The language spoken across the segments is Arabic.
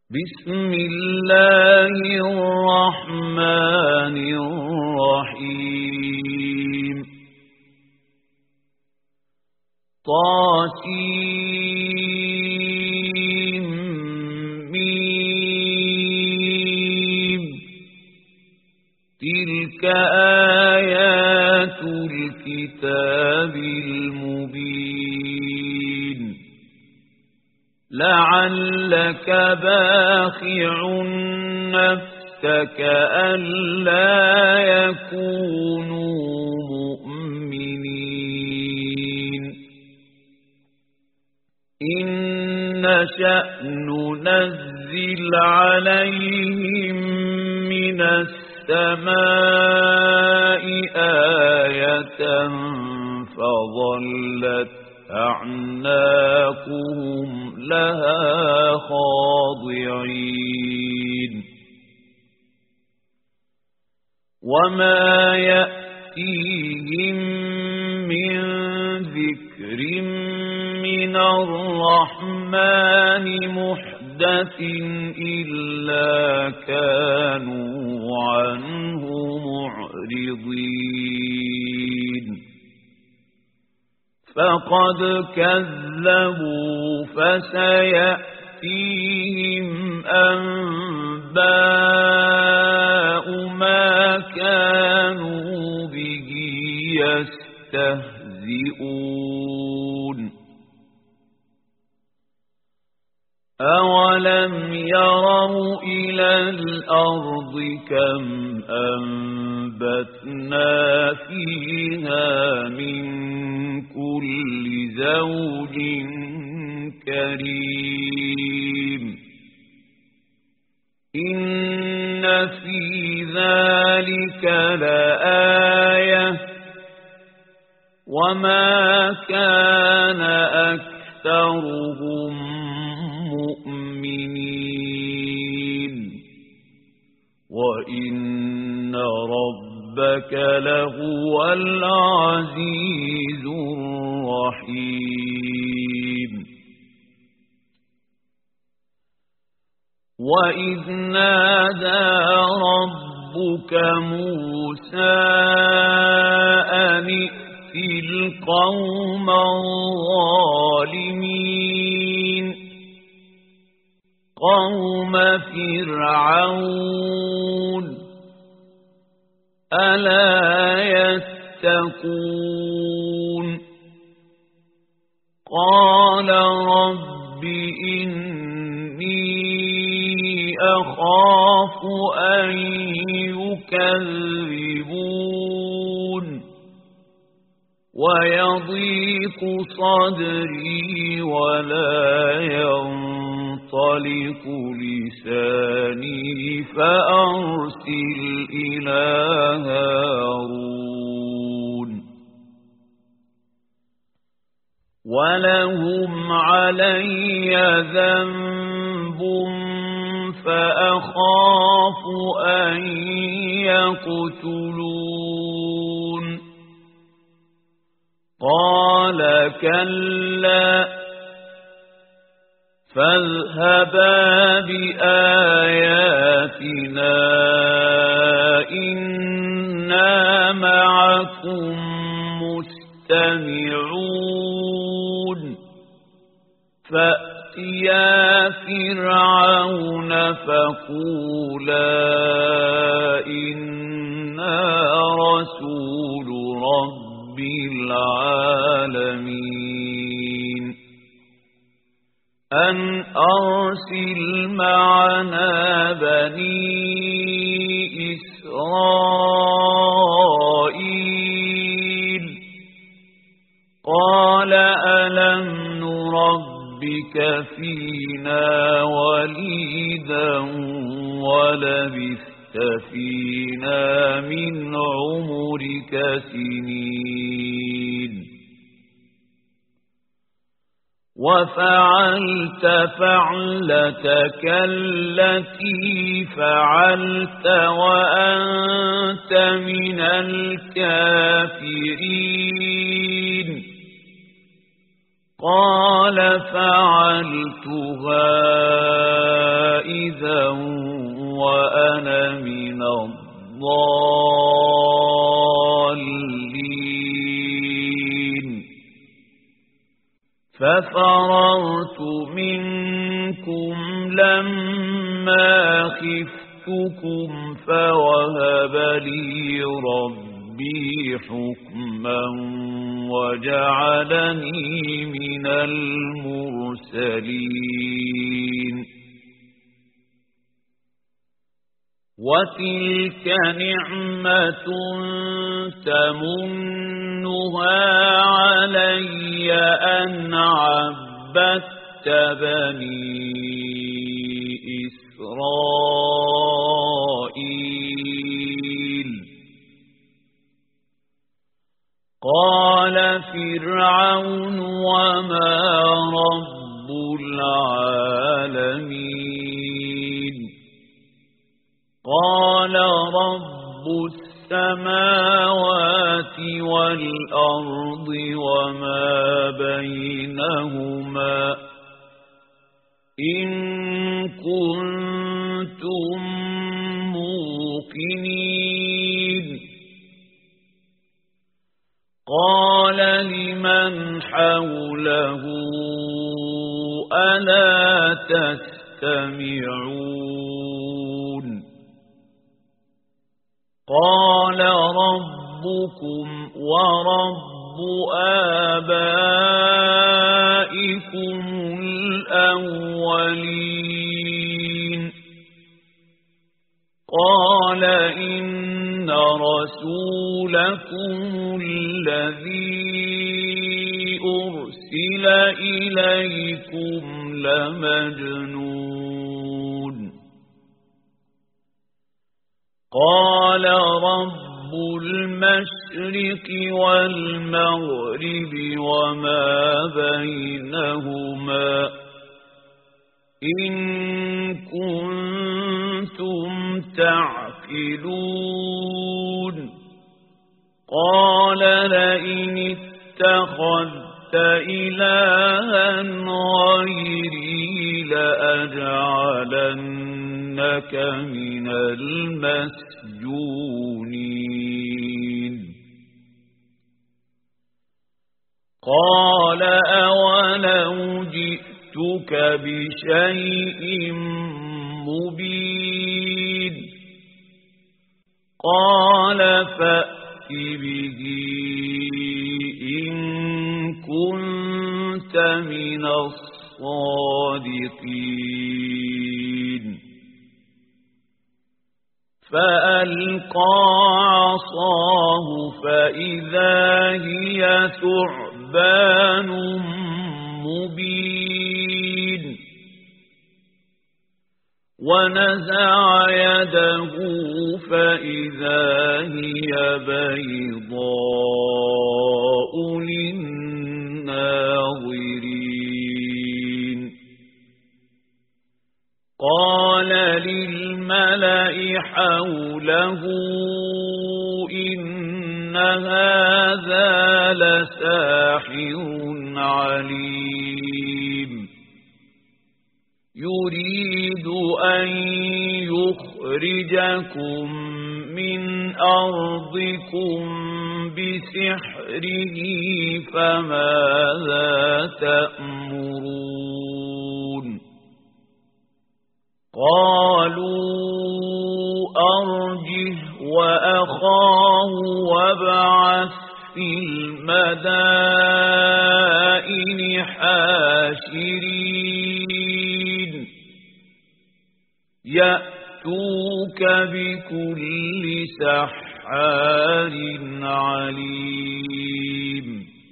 بسم الله الرحمن الرحيم طاسيم تلك آيات الكتاب المبين لعلك باخع نفسك ألا يكونوا مؤمنين إن نشأ ننزل عليهم من السماء آية فظلت أعناقهم لها خاضعين وما يأتيهم من ذكر من الرحمن محدث إلا كانوا عنه معرضين فقد كذبوا فسيأتيهم أنباء ما كانوا به يستهزئون أولم يروا إلى الأرض كم أنبتنا فيها من كل زوج كريم إن في ذلك لآية وما كان أكثرهم مؤمنين وإن ربك لهو العزيز الرحيم وإذ نادى ربك موسى أن ائت القوم الظالمين قوم فرعون ألا يتقون قال رب إني أخاف أن يكذبون ويضيق صدري ولا ينطلق لساني فأرسل إلى هارون ولهم علي ذنب فأخاف أن يقتلون قال كلا فاذهبا بآياتنا إنا معكم مستمعون فأتيا فرعون فقولا إنا رسول رب العالمين أن أرسل معنا بني إسرائيل قال ألم نربك فينا وليدا ولبثت فينا من عمرك سنين وفعلت فعلتك التي فعلت وأنت من الكافرين قال فعلتها الضالين ففررت منكم لما خفتكم فوهب لي ربي حكما وجعلني من المرسلين وتلك نعمة تمنها علي أن عبدت بني إسرائيل قال فرعون وما رب العالمين قال رب السماوات والأرض وما بينهما إن كنتم موقنين قال لمن حوله ألا تستمعون قال ربكم ورب آبائكم الأولين قال إن رسولكم الذي أرسل إليكم لمجنون قال رب المشرق والمغرب وما بينهما إن كنتم تعقلون قال لئن اتخذت إلها غيري لأجعلنك من المسجونين قال أولو جئتك بشيء مبين قال فأت به إن كنت من الصادقين فألقى عصاه فإذا هي ثعبان مبين ونزع يده فإذا هي بيضاء للناظرين قال للملأ حوله إن هذا لساحر عليم يريد أن يخرجكم من أرضكم بسحره فماذا تأمرون قالوا أرجه وأخاه وابعث في المدائن حاشرين يأتوك بكل سحار عليم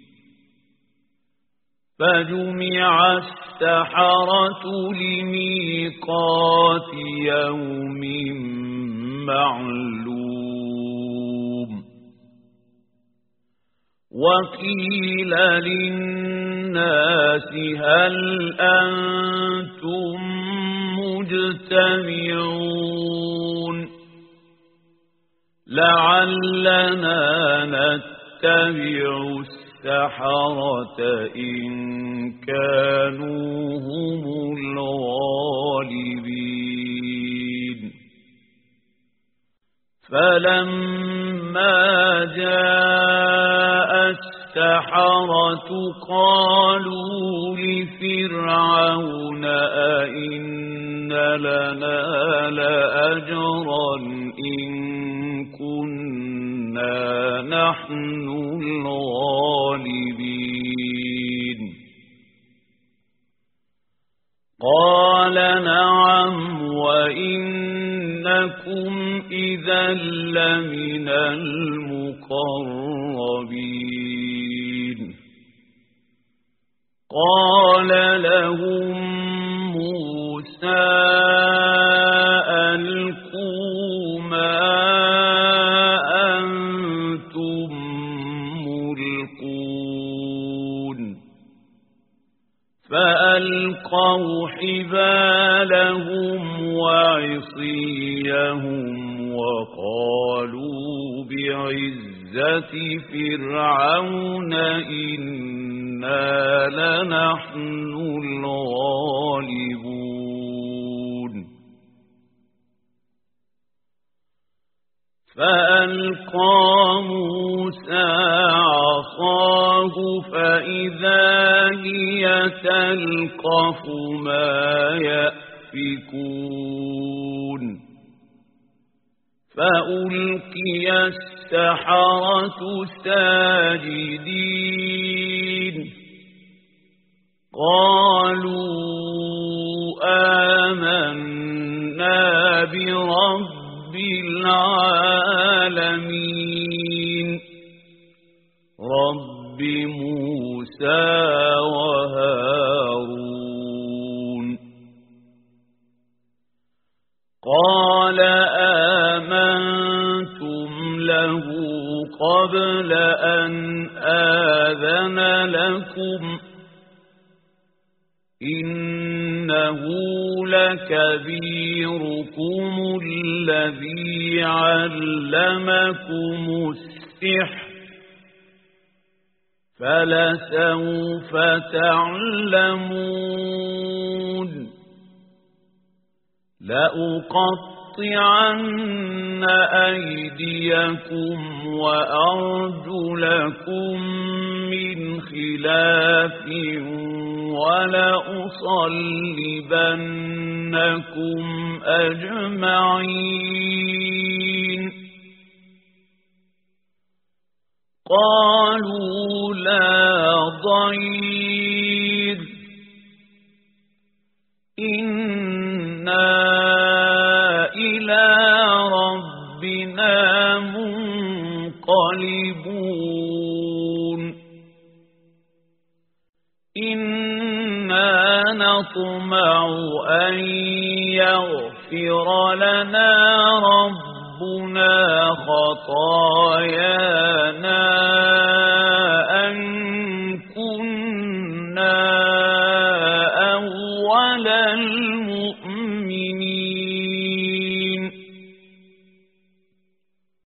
فجمع السحرة لميقات يوم معلوم وقيل للناس هل أنتم مجتمعون لعلنا نتبع السحرة إن كانوا هم الغالبين فلما جاء السحرة قالوا لفرعون أئن لنا لأجرا إن كنا نحن الغالبين قال نعم وإنكم إذا لمن المقربين قال لهم موسى ألقوا ما أنتم ملقون فألقوا حبالهم وعصيهم وقالوا بعزة فرعون إنا لنحن الغالبون فألقى موسى عصاه فإذا هي تلقف ما يأفكون فألقي السحرة ساجدين قالوا آمنا برب العالمين رب موسى وهارون قال آمنتم له قبل أن آذن لكم إنه لكبيركم الذي علمكم السحر فلسوف تعلمون لأقطعن أيديكم وأرجلكم من خلاف ولأصلبنكم أجمعين قالوا لا ضير إنا إلى ربنا منقلبون إنا نطمع أن يغفر لنا ربنا خطايانا أن كنا أول